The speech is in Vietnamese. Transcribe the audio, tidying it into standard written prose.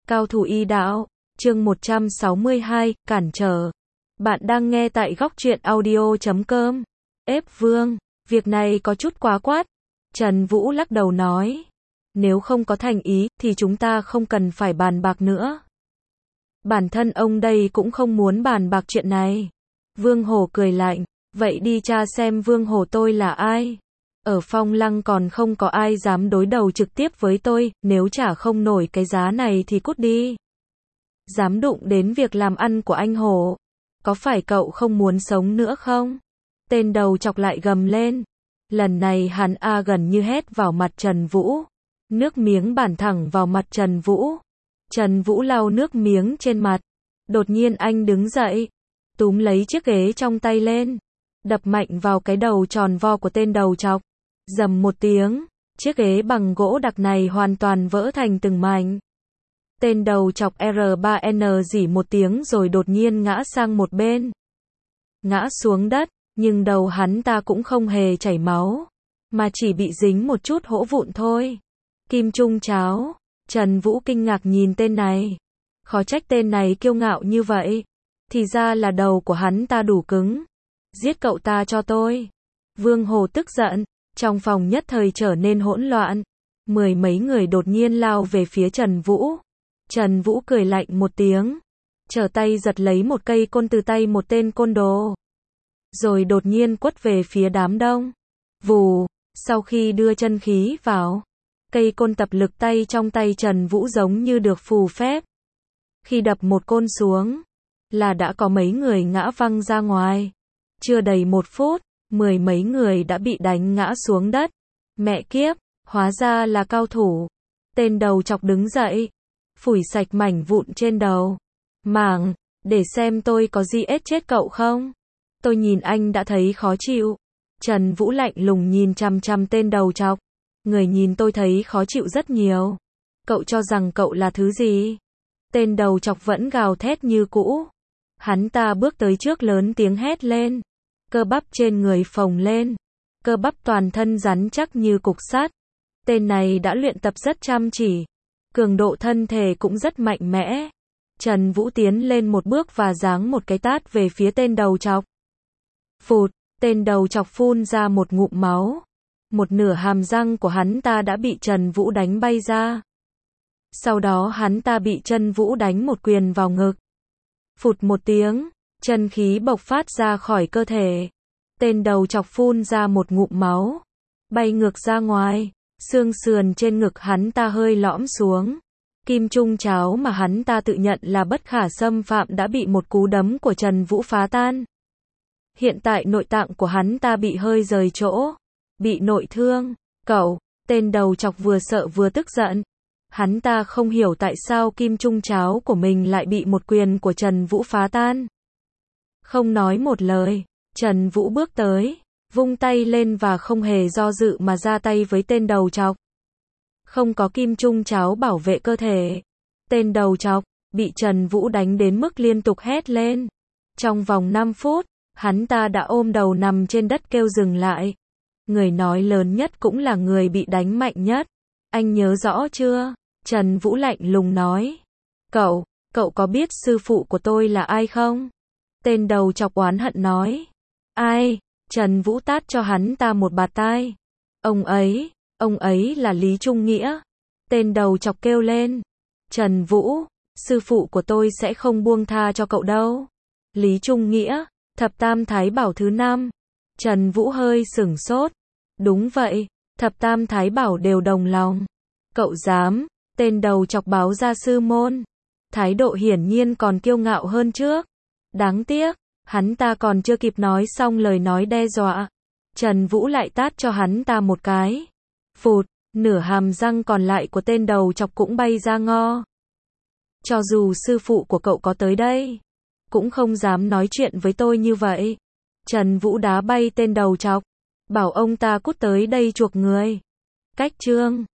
Cao thủ y đạo, chương 162, cản trở. Bạn đang nghe tại góc truyện audio.com. Ép Vương, việc này có chút quá quát. Trần Vũ lắc đầu nói. Nếu không có thành ý, thì chúng ta không cần phải bàn bạc nữa. Bản thân ông đây cũng không muốn bàn bạc chuyện này. Vương Hổ cười lạnh. Vậy đi tra xem Vương Hổ tôi là ai. Ở Phong Lăng còn không có ai dám đối đầu trực tiếp với tôi, nếu trả không nổi cái giá này thì cút đi. Dám đụng đến việc làm ăn của anh Hổ. Có phải cậu không muốn sống nữa không? Tên đầu chọc lại gầm lên. Lần này hắn gần như hét vào mặt Trần Vũ. Nước miếng bản thẳng vào mặt Trần Vũ. Trần Vũ lau nước miếng trên mặt. Đột nhiên anh đứng dậy. Túm lấy chiếc ghế trong tay lên. Đập mạnh vào cái đầu tròn vo của tên đầu chọc. Rầm một tiếng, chiếc ghế bằng gỗ đặc này hoàn toàn vỡ thành từng mảnh. Tên đầu chọc R3N rỉ một tiếng rồi đột nhiên ngã sang một bên. Ngã xuống đất, nhưng đầu hắn ta cũng không hề chảy máu, mà chỉ bị dính một chút hỗn vụn thôi. Kim Trung Cháo, Trần Vũ kinh ngạc nhìn tên này. Khó trách tên này kiêu ngạo như vậy. Thì ra là đầu của hắn ta đủ cứng. Giết cậu ta cho tôi. Vương Hổ tức giận. Trong phòng nhất thời trở nên hỗn loạn. Mười mấy người đột nhiên lao về phía Trần Vũ. Trần Vũ cười lạnh một tiếng. Trở tay giật lấy một cây côn từ tay một tên côn đồ. Rồi đột nhiên quất về phía đám đông. Vù, sau khi đưa chân khí vào. Cây côn tập lực tay trong tay Trần Vũ giống như được phù phép. Khi đập một côn xuống, là đã có mấy người ngã văng ra ngoài. Chưa đầy một phút. Mười mấy người đã bị đánh ngã xuống đất. Mẹ kiếp, hóa ra là cao thủ. Tên đầu chọc đứng dậy, phủi sạch mảnh vụn trên đầu. Mảng, để xem tôi có gì ết chết cậu không? Tôi nhìn anh đã thấy khó chịu. Trần Vũ lạnh lùng nhìn chằm chằm tên đầu chọc. Người nhìn tôi thấy khó chịu rất nhiều. Cậu cho rằng cậu là thứ gì? Tên đầu chọc vẫn gào thét như cũ. Hắn ta bước tới trước lớn tiếng hét lên. Cơ bắp trên người phồng lên. Cơ bắp toàn thân rắn chắc như cục sắt. Tên này đã luyện tập rất chăm chỉ. Cường độ thân thể cũng rất mạnh mẽ. Trần Vũ tiến lên một bước và giáng một cái tát về phía tên đầu chọc. Phụt, tên đầu chọc phun ra một ngụm máu. Một nửa hàm răng của hắn ta đã bị Trần Vũ đánh bay ra. Sau đó hắn ta bị Trần Vũ đánh một quyền vào ngực. Phụt một tiếng. Chân khí bộc phát ra khỏi cơ thể. Tên đầu chọc phun ra một ngụm máu. Bay ngược ra ngoài. Xương sườn trên ngực hắn ta hơi lõm xuống. Kim Trung Cháo mà hắn ta tự nhận là bất khả xâm phạm đã bị một cú đấm của Trần Vũ phá tan. Hiện tại nội tạng của hắn ta bị hơi rời chỗ. Bị nội thương. Cậu, tên đầu chọc vừa sợ vừa tức giận. Hắn ta không hiểu tại sao Kim Trung Cháo của mình lại bị một quyền của Trần Vũ phá tan. Không nói một lời, Trần Vũ bước tới, vung tay lên và không hề do dự mà ra tay với tên đầu chọc. Không có Kim Trung Cháo bảo vệ cơ thể. Tên đầu chọc, bị Trần Vũ đánh đến mức liên tục hét lên. Trong vòng 5 phút, hắn ta đã ôm đầu nằm trên đất kêu dừng lại. Người nói lớn nhất cũng là người bị đánh mạnh nhất. Anh nhớ rõ chưa? Trần Vũ lạnh lùng nói. Cậu có biết sư phụ của tôi là ai không? Tên đầu chọc oán hận nói. Ai? Trần Vũ tát cho hắn ta một bạt tai. Ông ấy là Lý Trung Nghĩa. Tên đầu chọc kêu lên. Trần Vũ, sư phụ của tôi sẽ không buông tha cho cậu đâu. Lý Trung Nghĩa, Thập Tam Thái Bảo thứ 5. Trần Vũ hơi sửng sốt. Đúng vậy, Thập Tam Thái Bảo đều đồng lòng. Cậu dám? Tên đầu chọc báo ra sư môn. Thái độ hiển nhiên còn kiêu ngạo hơn trước. Đáng tiếc, hắn ta còn chưa kịp nói xong lời nói đe dọa. Trần Vũ lại tát cho hắn ta một cái. Phụt, nửa hàm răng còn lại của tên đầu chọc cũng bay ra ngo. Cho dù sư phụ của cậu có tới đây, cũng không dám nói chuyện với tôi như vậy. Trần Vũ đá bay tên đầu chọc, bảo ông ta cút tới đây chuộc người. Cách chương